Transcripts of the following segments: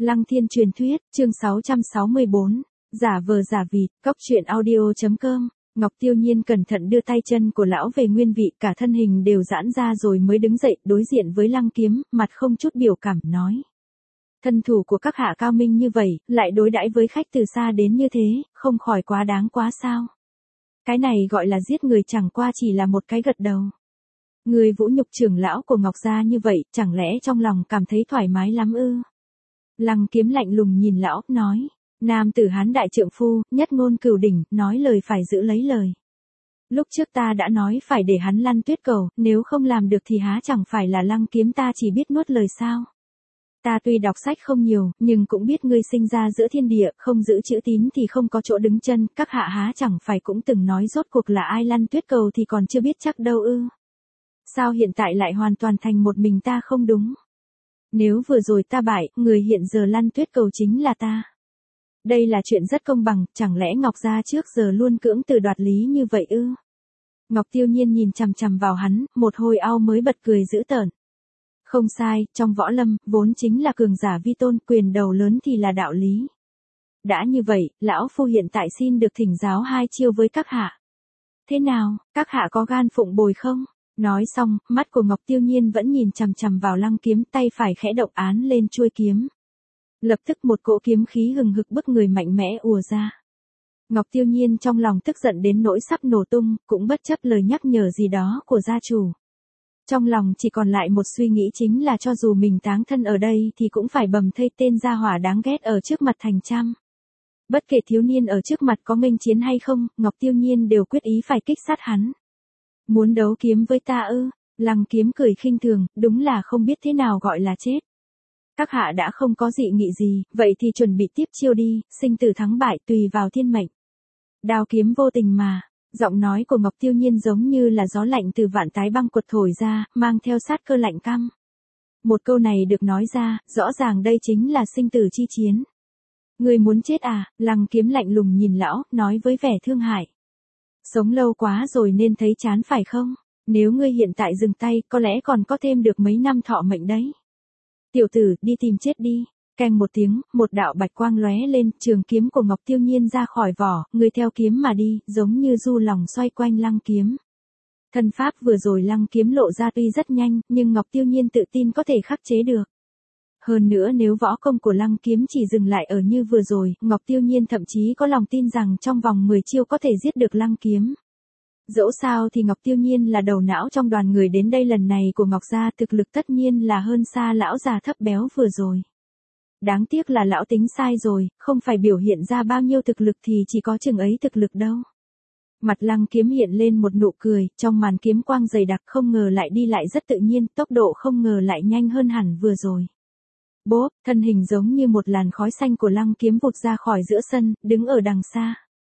Lăng Thiên truyền thuyết, chương 664, giả vờ giả vịt, cóc.audio.com. Ngọc Tiêu Nhiên cẩn thận đưa tay chân của lão về nguyên vị, cả thân hình đều giãn ra rồi mới đứng dậy, đối diện với Lăng Kiếm, mặt không chút biểu cảm, nói. Thân thủ của các hạ cao minh như vậy, lại đối đãi với khách từ xa đến như thế, không khỏi quá đáng quá sao. Cái này gọi là giết người, chẳng qua chỉ là một cái gật đầu. Người vũ nhục trưởng lão của Ngọc gia như vậy, chẳng lẽ trong lòng cảm thấy thoải mái lắm ư? Lăng Kiếm lạnh lùng nhìn lão, nói. Nam tử Hán đại trượng phu, nhất ngôn cửu đỉnh, nói lời phải giữ lấy lời. Lúc trước ta đã nói phải để hắn lăn tuyết cầu, nếu không làm được thì há chẳng phải là Lăng Kiếm ta chỉ biết nuốt lời sao? Ta tuy đọc sách không nhiều, nhưng cũng biết ngươi sinh ra giữa thiên địa, không giữ chữ tín thì không có chỗ đứng chân, các hạ há chẳng phải cũng từng nói rốt cuộc là ai lăn tuyết cầu thì còn chưa biết chắc đâu ư? Sao hiện tại lại hoàn toàn thành một mình ta không đúng? Nếu vừa rồi ta bại, người hiện giờ lăn tuyết cầu chính là ta. Đây là chuyện rất công bằng, chẳng lẽ Ngọc gia trước giờ luôn cưỡng từ đoạt lý như vậy ư? Ngọc Tiêu Nhiên nhìn chằm chằm vào hắn, một hồi ao mới bật cười dữ tợn. Không sai, trong võ lâm, vốn chính là cường giả vi tôn, quyền đầu lớn thì là đạo lý. Đã như vậy, lão phu hiện tại xin được thỉnh giáo hai chiêu với các hạ. Thế nào, các hạ có gan phụng bồi không? Nói xong, mắt của Ngọc Tiêu Nhiên vẫn nhìn chằm chằm vào Lăng Kiếm, tay phải khẽ động án lên chuôi kiếm. Lập tức một cỗ kiếm khí hừng hực bức người mạnh mẽ ùa ra. Ngọc Tiêu Nhiên trong lòng tức giận đến nỗi sắp nổ tung, cũng bất chấp lời nhắc nhở gì đó của gia chủ. Trong lòng chỉ còn lại một suy nghĩ, chính là cho dù mình táng thân ở đây thì cũng phải bầm thây tên gia hỏa đáng ghét ở trước mặt thành trăm. Bất kể thiếu niên ở trước mặt có nghênh chiến hay không, Ngọc Tiêu Nhiên đều quyết ý phải kích sát hắn. Muốn đấu kiếm với ta ư? Lăng Kiếm cười khinh thường, đúng là không biết thế nào gọi là chết. Các hạ đã không có dị nghị gì, vậy thì chuẩn bị tiếp chiêu đi, sinh tử thắng bại tùy vào thiên mệnh. Đao kiếm vô tình mà. Giọng nói của Ngọc Tiêu Nhiên giống như là gió lạnh từ vạn tái băng quật thổi ra, mang theo sát cơ lạnh căm. Một câu này được nói ra, rõ ràng đây chính là sinh tử chi chiến. Người muốn chết à? Lăng Kiếm lạnh lùng nhìn lão, nói với vẻ thương hại. Sống lâu quá rồi nên thấy chán phải không? Nếu ngươi hiện tại dừng tay, có lẽ còn có thêm được mấy năm thọ mệnh đấy. Tiểu tử, đi tìm chết đi. Keng một tiếng, một đạo bạch quang lóe lên, trường kiếm của Ngọc Tiêu Nhiên ra khỏi vỏ, người theo kiếm mà đi, giống như du lòng xoay quanh Lăng Kiếm. Thân pháp vừa rồi Lăng Kiếm lộ ra tuy rất nhanh, nhưng Ngọc Tiêu Nhiên tự tin có thể khắc chế được. Hơn nữa nếu võ công của Lăng Kiếm chỉ dừng lại ở như vừa rồi, Ngọc Tiêu Nhiên thậm chí có lòng tin rằng trong vòng 10 chiêu có thể giết được Lăng Kiếm. Dẫu sao thì Ngọc Tiêu Nhiên là đầu não trong đoàn người đến đây lần này của Ngọc gia, thực lực tất nhiên là hơn xa lão già thấp béo vừa rồi. Đáng tiếc là lão tính sai rồi, không phải biểu hiện ra bao nhiêu thực lực thì chỉ có chừng ấy thực lực đâu. Mặt Lăng Kiếm hiện lên một nụ cười, trong màn kiếm quang dày đặc, không ngờ lại đi lại rất tự nhiên, tốc độ không ngờ lại nhanh hơn hẳn vừa rồi. Bốp, thân hình giống như một làn khói xanh của Lăng Kiếm vụt ra khỏi giữa sân, đứng ở đằng xa.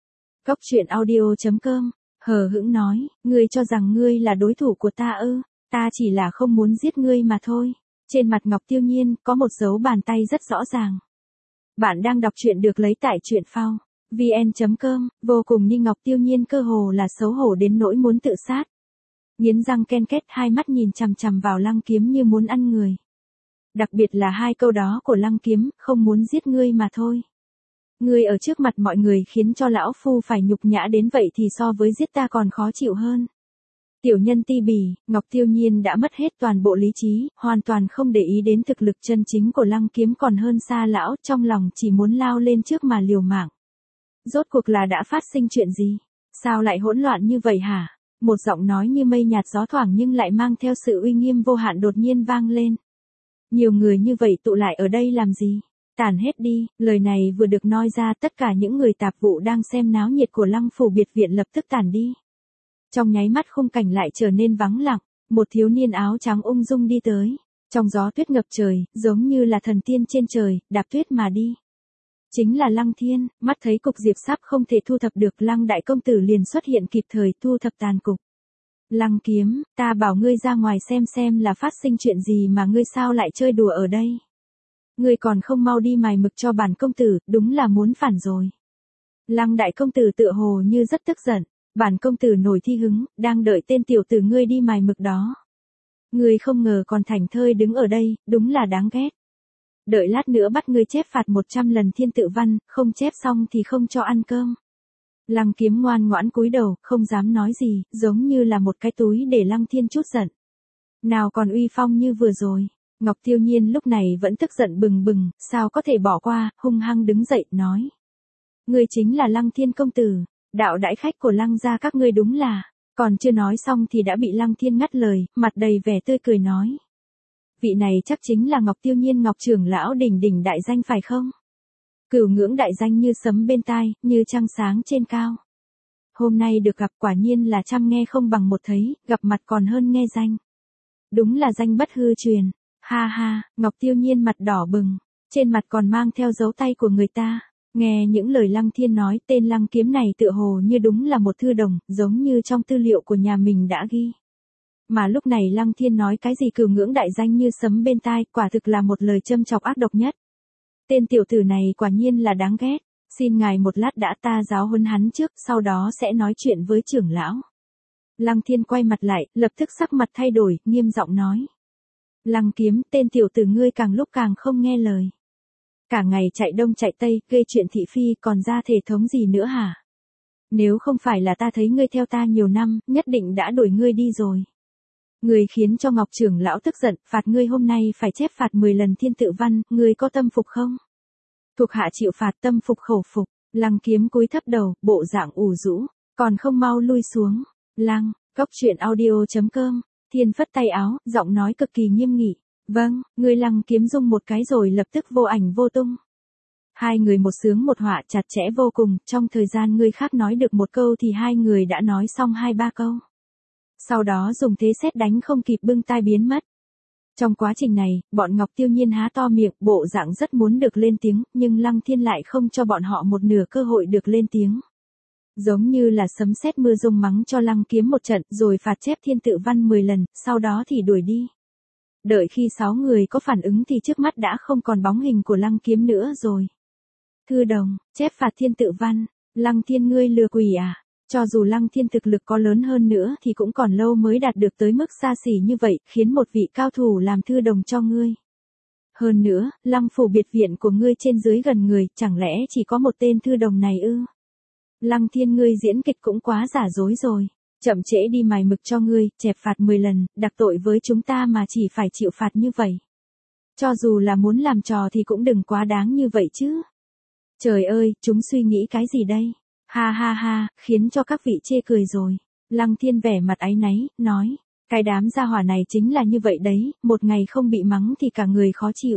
Cóc.audio.com, hờ hững nói, ngươi cho rằng ngươi là đối thủ của ta ư? Ta chỉ là không muốn giết ngươi mà thôi. Trên mặt Ngọc Tiêu Nhiên có một dấu bàn tay rất rõ ràng. Bạn đang đọc truyện được lấy tại truyện phao vn.com, vô cùng như Ngọc Tiêu Nhiên cơ hồ là xấu hổ đến nỗi muốn tự sát. Nghiến răng ken két, hai mắt nhìn chằm chằm vào Lăng Kiếm như muốn ăn người. Đặc biệt là hai câu đó của Lăng Kiếm, không muốn giết ngươi mà thôi. Ngươi ở trước mặt mọi người khiến cho lão phu phải nhục nhã đến vậy thì so với giết ta còn khó chịu hơn. Tiểu nhân ti bỉ, Ngọc Tiêu Nhiên đã mất hết toàn bộ lý trí, hoàn toàn không để ý đến thực lực chân chính của Lăng Kiếm còn hơn xa lão, trong lòng chỉ muốn lao lên trước mà liều mạng. Rốt cuộc là đã phát sinh chuyện gì? Sao lại hỗn loạn như vậy hả? Một giọng nói như mây nhạt gió thoảng nhưng lại mang theo sự uy nghiêm vô hạn đột nhiên vang lên. Nhiều người như vậy tụ lại ở đây làm gì? Tản hết đi. Lời này vừa được nói ra, tất cả những người tạp vụ đang xem náo nhiệt của Lăng phủ biệt viện lập tức tản đi. Trong nháy mắt khung cảnh lại trở nên vắng lặng, một thiếu niên áo trắng ung dung đi tới, trong gió tuyết ngập trời, giống như là thần tiên trên trời, đạp tuyết mà đi. Chính là Lăng Thiên. Mắt thấy cục diệp sắp không thể thu thập được, Lăng đại công tử liền xuất hiện kịp thời thu thập tàn cục. Lăng Kiếm, ta bảo ngươi ra ngoài xem là phát sinh chuyện gì mà ngươi sao lại chơi đùa ở đây. Ngươi còn không mau đi mài mực cho bản công tử, đúng là muốn phản rồi. Lăng đại công tử tựa hồ như rất tức giận. Bản công tử nổi thi hứng, đang đợi tên tiểu tử ngươi đi mài mực đó. Ngươi không ngờ còn thảnh thơi đứng ở đây, đúng là đáng ghét. Đợi lát nữa bắt ngươi chép phạt 100 lần thiên tự văn, không chép xong thì không cho ăn cơm. Lăng Kiếm ngoan ngoãn cúi đầu, không dám nói gì, giống như là một cái túi để Lăng Thiên chút giận. Nào còn uy phong như vừa rồi. Ngọc Tiêu Nhiên lúc này vẫn tức giận bừng bừng, sao có thể bỏ qua, hung hăng đứng dậy, nói. Ngươi chính là Lăng Thiên công tử, đạo đãi khách của Lăng gia các ngươi đúng là. Còn chưa nói xong thì đã bị Lăng Thiên ngắt lời, mặt đầy vẻ tươi cười nói. Vị này chắc chính là Ngọc Tiêu Nhiên Ngọc trưởng lão đỉnh đỉnh đại danh phải không? Cửu ngưỡng đại danh như sấm bên tai, như trăng sáng trên cao. Hôm nay được gặp quả nhiên là trăm nghe không bằng một thấy, gặp mặt còn hơn nghe danh. Đúng là danh bất hư truyền. Ha ha, Ngọc Tiêu Nhiên mặt đỏ bừng, trên mặt còn mang theo dấu tay của người ta. Nghe những lời Lăng Thiên nói, tên Lăng Kiếm này tựa hồ như đúng là một thư đồng, giống như trong tư liệu của nhà mình đã ghi. Mà lúc này Lăng Thiên nói cái gì cửu ngưỡng đại danh như sấm bên tai, quả thực là một lời châm chọc ác độc nhất. Tên tiểu tử này quả nhiên là đáng ghét, xin ngài một lát đã, ta giáo huấn hắn trước, sau đó sẽ nói chuyện với trưởng lão. Lăng Thiên quay mặt lại, lập tức sắc mặt thay đổi, nghiêm giọng nói. Lăng Kiếm, tên tiểu tử ngươi càng lúc càng không nghe lời. Cả ngày chạy đông chạy tây, gây chuyện thị phi, còn ra thể thống gì nữa hả? Nếu không phải là ta thấy ngươi theo ta nhiều năm, nhất định đã đuổi ngươi đi rồi. Ngươi khiến cho Ngọc trưởng lão tức giận, phạt ngươi hôm nay phải chép phạt 10 lần thiên tự văn, ngươi có tâm phục không? Thuộc hạ chịu phạt, tâm phục khẩu phục. Lăng Kiếm cúi thấp đầu, bộ dạng ủ rũ, còn không mau lui xuống. Lăng, Góc.audio.com. Thiên phất tay áo, giọng nói cực kỳ nghiêm nghị. Vâng, ngươi Lăng Kiếm dung một cái rồi lập tức vô ảnh vô tung. Hai người một sướng một họa chặt chẽ vô cùng, trong thời gian người khác nói được một câu thì hai người đã nói xong 2-3 câu. Sau đó dùng thế sét đánh không kịp bưng tai biến mất. Trong quá trình này, bọn Ngọc Tiêu Nhiên há to miệng, bộ dạng rất muốn được lên tiếng, nhưng Lăng Thiên lại không cho bọn họ một nửa cơ hội được lên tiếng. Giống như là sấm sét mưa rông mắng cho Lăng Kiếm một trận, rồi phạt chép thiên tự văn 10 lần, sau đó thì đuổi đi. Đợi khi 6 người có phản ứng thì trước mắt đã không còn bóng hình của Lăng Kiếm nữa rồi. Thư đồng, chép phạt thiên tự văn, Lăng Thiên ngươi lừa quỷ à? Cho dù Lăng Thiên thực lực có lớn hơn nữa thì cũng còn lâu mới đạt được tới mức xa xỉ như vậy, khiến một vị cao thủ làm thư đồng cho ngươi. Hơn nữa, Lăng phủ biệt viện của ngươi trên dưới gần người, chẳng lẽ chỉ có một tên thư đồng này ư? Lăng Thiên ngươi diễn kịch cũng quá giả dối rồi. Chậm trễ đi mài mực cho ngươi, chẹp phạt 10 lần, đặc tội với chúng ta mà chỉ phải chịu phạt như vậy. Cho dù là muốn làm trò thì cũng đừng quá đáng như vậy chứ. Trời ơi, chúng suy nghĩ cái gì đây? Ha ha ha, khiến cho các vị chê cười rồi. Lăng Thiên vẻ mặt áy náy, nói. Cái đám gia hỏa này chính là như vậy đấy, một ngày không bị mắng thì cả người khó chịu.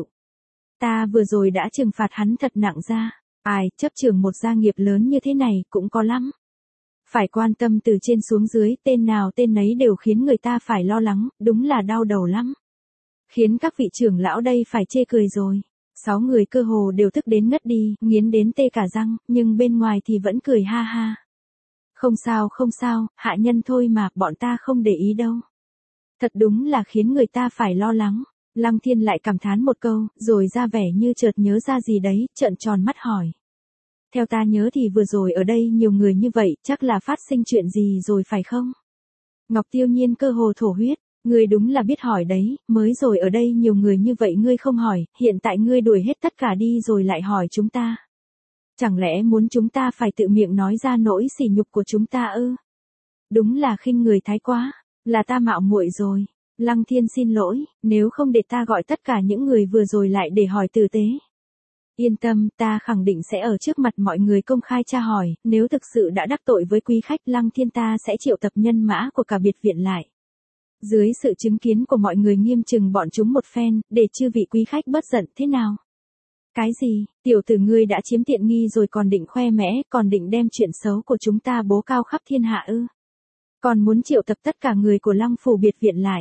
Ta vừa rồi đã trừng phạt hắn thật nặng ra. Ai, chấp trưởng một gia nghiệp lớn như thế này, cũng có lắm. Phải quan tâm từ trên xuống dưới, tên nào tên nấy đều khiến người ta phải lo lắng, đúng là đau đầu lắm. Khiến các vị trưởng lão đây phải chê cười rồi. 6 người cơ hồ đều tức đến ngất đi, nghiến đến tê cả răng, nhưng bên ngoài thì vẫn cười ha ha. Không sao, hạ nhân thôi mà, bọn ta không để ý đâu. Thật đúng là khiến người ta phải lo lắng. Lăng Thiên lại cảm thán một câu, rồi ra vẻ như chợt nhớ ra gì đấy, trợn tròn mắt hỏi. Theo ta nhớ thì vừa rồi ở đây nhiều người như vậy, chắc là phát sinh chuyện gì rồi phải không? Ngọc Tiêu Nhiên cơ hồ thổ huyết, ngươi đúng là biết hỏi đấy, mới rồi ở đây nhiều người như vậy ngươi không hỏi, hiện tại ngươi đuổi hết tất cả đi rồi lại hỏi chúng ta. Chẳng lẽ muốn chúng ta phải tự miệng nói ra nỗi sỉ nhục của chúng ta ư? Đúng là khinh người thái quá, là ta mạo muội rồi. Lăng Thiên xin lỗi, nếu không để ta gọi tất cả những người vừa rồi lại để hỏi tử tế. Yên tâm, ta khẳng định sẽ ở trước mặt mọi người công khai tra hỏi, nếu thực sự đã đắc tội với quý khách Lăng Thiên ta sẽ triệu tập nhân mã của cả biệt viện lại. Dưới sự chứng kiến của mọi người nghiêm trừng bọn chúng một phen, để chư vị quý khách bớt giận thế nào? Cái gì, tiểu tử ngươi đã chiếm tiện nghi rồi còn định khoe mẽ, còn định đem chuyện xấu của chúng ta bố cao khắp thiên hạ ư? Còn muốn triệu tập tất cả người của Lăng phủ biệt viện lại.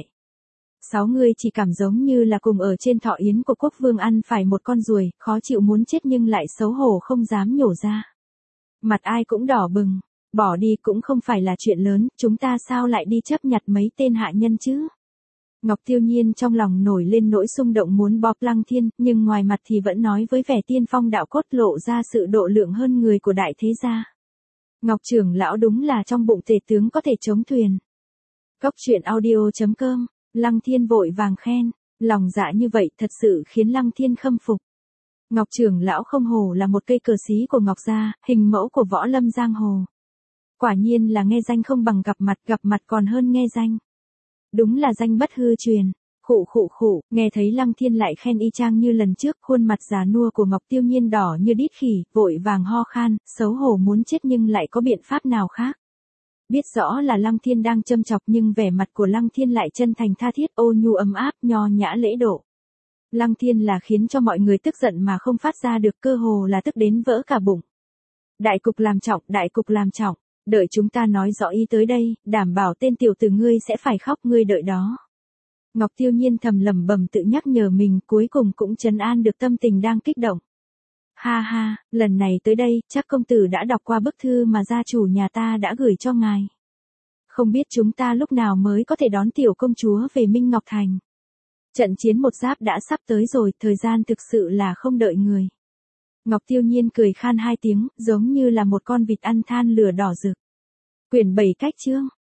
6 người chỉ cảm giống như là cùng ở trên thọ yến của quốc vương ăn phải một con ruồi, khó chịu muốn chết nhưng lại xấu hổ không dám nhổ ra. Mặt ai cũng đỏ bừng, bỏ đi cũng không phải là chuyện lớn, chúng ta sao lại đi chấp nhặt mấy tên hạ nhân chứ? Ngọc Tiêu Nhiên trong lòng nổi lên nỗi xung động muốn bóp Lăng Thiên, nhưng ngoài mặt thì vẫn nói với vẻ tiên phong đạo cốt lộ ra sự độ lượng hơn người của đại thế gia. Ngọc trưởng lão đúng là trong bụng tể tướng có thể chống thuyền. Góc.audio.com. Lăng Thiên vội vàng khen. Lòng dạ như vậy thật sự khiến Lăng Thiên khâm phục. Ngọc trưởng lão không hổ là một cây cờ xí của Ngọc gia, hình mẫu của võ lâm giang hồ. Quả nhiên là nghe danh không bằng gặp mặt còn hơn nghe danh. Đúng là danh bất hư truyền. Khụ, nghe thấy Lăng Thiên lại khen y chang như lần trước, khuôn mặt già nua của Ngọc Tiêu Nhiên đỏ như đít khỉ, vội vàng ho khan, xấu hổ muốn chết nhưng lại có biện pháp nào khác. Biết rõ là Lăng Thiên đang châm chọc nhưng vẻ mặt của Lăng Thiên lại chân thành tha thiết, ô nhu ấm áp, nho nhã lễ độ. Lăng Thiên là khiến cho mọi người tức giận mà không phát ra được, cơ hồ là tức đến vỡ cả bụng. Đại cục làm trọng, đợi chúng ta nói rõ ý tới đây, đảm bảo tên tiểu tử ngươi sẽ phải khóc, ngươi đợi đó. Ngọc Tiêu Nhiên thầm lẩm bẩm tự nhắc nhở mình, cuối cùng cũng trấn an được tâm tình đang kích động. Ha ha, lần này tới đây, chắc công tử đã đọc qua bức thư mà gia chủ nhà ta đã gửi cho ngài. Không biết chúng ta lúc nào mới có thể đón tiểu công chúa về Minh Ngọc Thành. Trận chiến một giáp đã sắp tới rồi, thời gian thực sự là không đợi người. Ngọc Tiêu Nhiên cười khan hai tiếng, giống như là một con vịt ăn than lửa đỏ rực. Quyển 7 cách chương.